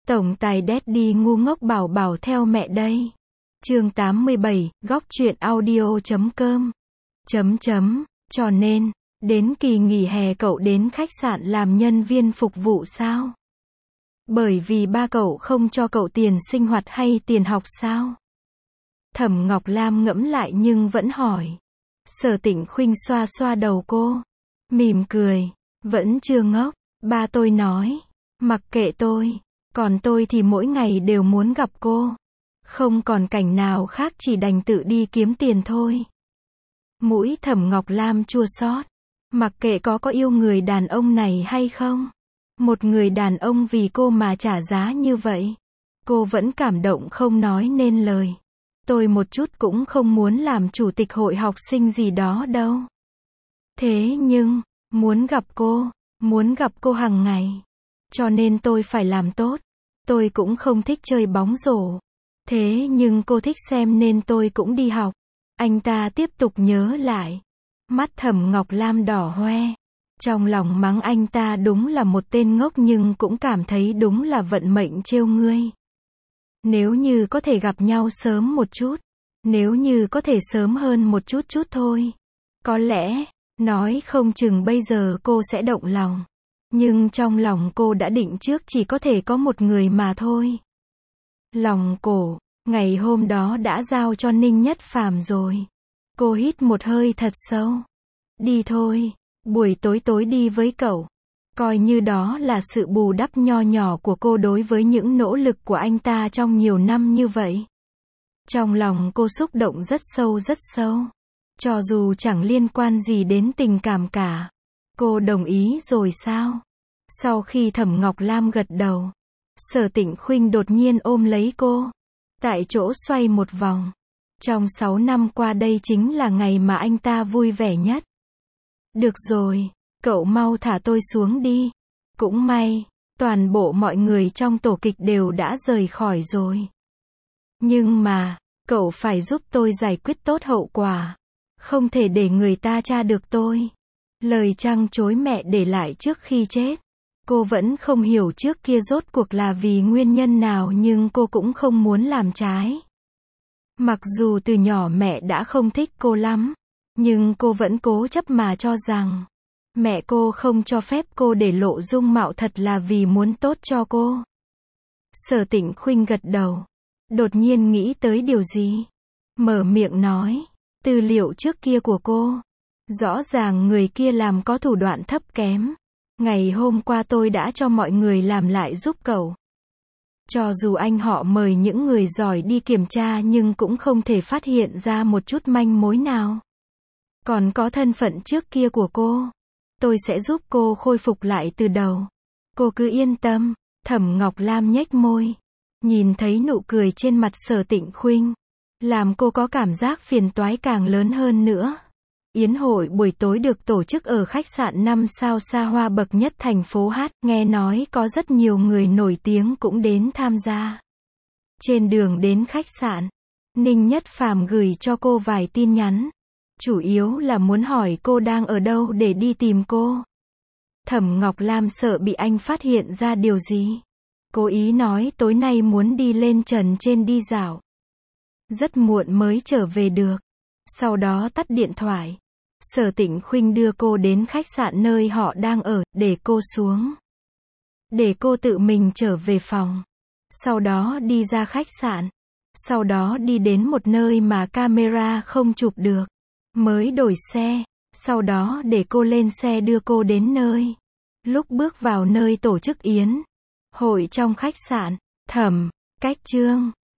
Tổng tài Daddy ngu ngốc bảo bảo theo mẹ đây. Chương 87, góc truyện audio.com. Cho nên, đến kỳ nghỉ hè cậu đến khách sạn làm nhân viên phục vụ sao? Bởi vì ba cậu không cho cậu tiền sinh hoạt hay tiền học sao? Thẩm Ngọc Lam ngẫm lại nhưng vẫn hỏi. Sở Tịnh Khuynh xoa xoa đầu cô, mỉm cười, vẫn chưa ngốc. Ba tôi nói, mặc kệ tôi, còn tôi thì mỗi ngày đều muốn gặp cô. Không còn cảnh nào khác, chỉ đành tự đi kiếm tiền thôi. Mũi Thẩm Ngọc Lam chua xót. Mặc kệ có yêu người đàn ông này hay không, một người đàn ông vì cô mà trả giá như vậy, cô vẫn cảm động không nói nên lời. Tôi một chút cũng không muốn làm chủ tịch hội học sinh gì đó đâu. Thế nhưng, muốn gặp cô hàng ngày. Cho nên tôi phải làm tốt. Tôi cũng không thích chơi bóng rổ. Thế nhưng cô thích xem nên tôi cũng đi học. Anh ta tiếp tục nhớ lại. Mắt Thẩm Ngọc Lam đỏ hoe. Trong lòng mắng anh ta đúng là một tên ngốc nhưng cũng cảm thấy đúng là vận mệnh trêu ngươi. Nếu như có thể gặp nhau sớm một chút. Nếu như có thể sớm hơn một chút thôi. Có lẽ, nói không chừng bây giờ cô sẽ động lòng. Nhưng trong lòng cô đã định trước chỉ có thể có một người mà thôi. Lòng cổ, ngày hôm đó đã giao cho Ninh Nhất Phàm rồi. Cô hít một hơi thật sâu. Đi thôi, buổi tối đi với cậu. Coi như đó là sự bù đắp nho nhỏ của cô đối với những nỗ lực của anh ta trong nhiều năm như vậy. Trong lòng cô xúc động rất sâu. Cho dù chẳng liên quan gì đến tình cảm cả. Cô đồng ý rồi sao? Sau khi Thẩm Ngọc Lam gật đầu, Sở Tịnh Khuynh đột nhiên ôm lấy cô. Tại chỗ xoay một vòng. Trong 6 năm qua đây chính là ngày mà anh ta vui vẻ nhất. Được rồi, cậu mau thả tôi xuống đi. Cũng may, toàn bộ mọi người trong tổ kịch đều đã rời khỏi rồi. Nhưng mà, cậu phải giúp tôi giải quyết tốt hậu quả. Không thể để người ta tra được tôi. Lời trăng trối mẹ để lại trước khi chết. Cô vẫn không hiểu trước kia rốt cuộc là vì nguyên nhân nào nhưng cô cũng không muốn làm trái. Mặc dù từ nhỏ mẹ đã không thích cô lắm, nhưng cô vẫn cố chấp mà cho rằng mẹ cô không cho phép cô để lộ dung mạo thật là vì muốn tốt cho cô. Sở Tịnh Khuynh gật đầu, đột nhiên nghĩ tới điều gì, mở miệng nói, tư liệu trước kia của cô, rõ ràng người kia làm có thủ đoạn thấp kém. Ngày hôm qua tôi đã cho mọi người làm lại giúp cậu. Cho dù anh họ mời những người giỏi đi kiểm tra nhưng cũng không thể phát hiện ra một chút manh mối nào. Còn có thân phận trước kia của cô. Tôi sẽ giúp cô khôi phục lại từ đầu. Cô cứ yên tâm. Thẩm Ngọc Lam nhếch môi. Nhìn thấy nụ cười trên mặt Sở Tịnh Khuynh. Làm cô có cảm giác phiền toái càng lớn hơn nữa. Yến hội buổi tối được tổ chức ở khách sạn 5 sao xa hoa bậc nhất thành phố Hát, nghe nói có rất nhiều người nổi tiếng cũng đến tham gia. Trên đường đến khách sạn, Ninh Nhất Phàm gửi cho cô vài tin nhắn. Chủ yếu là muốn hỏi cô đang ở đâu để đi tìm cô. Thẩm Ngọc Lam sợ bị anh phát hiện ra điều gì. Cố ý nói tối nay muốn đi lên trần trên đi dạo. Rất muộn mới trở về được. Sau đó tắt điện thoại. Sở Tịnh Khuynh đưa cô đến khách sạn nơi họ đang ở, để cô xuống. Để cô tự mình trở về phòng. Sau đó đi ra khách sạn. Sau đó đi đến một nơi mà camera không chụp được. Mới đổi xe. Sau đó để cô lên xe đưa cô đến nơi. Lúc bước vào nơi tổ chức yến hội trong khách sạn, Thẩm Cách Trương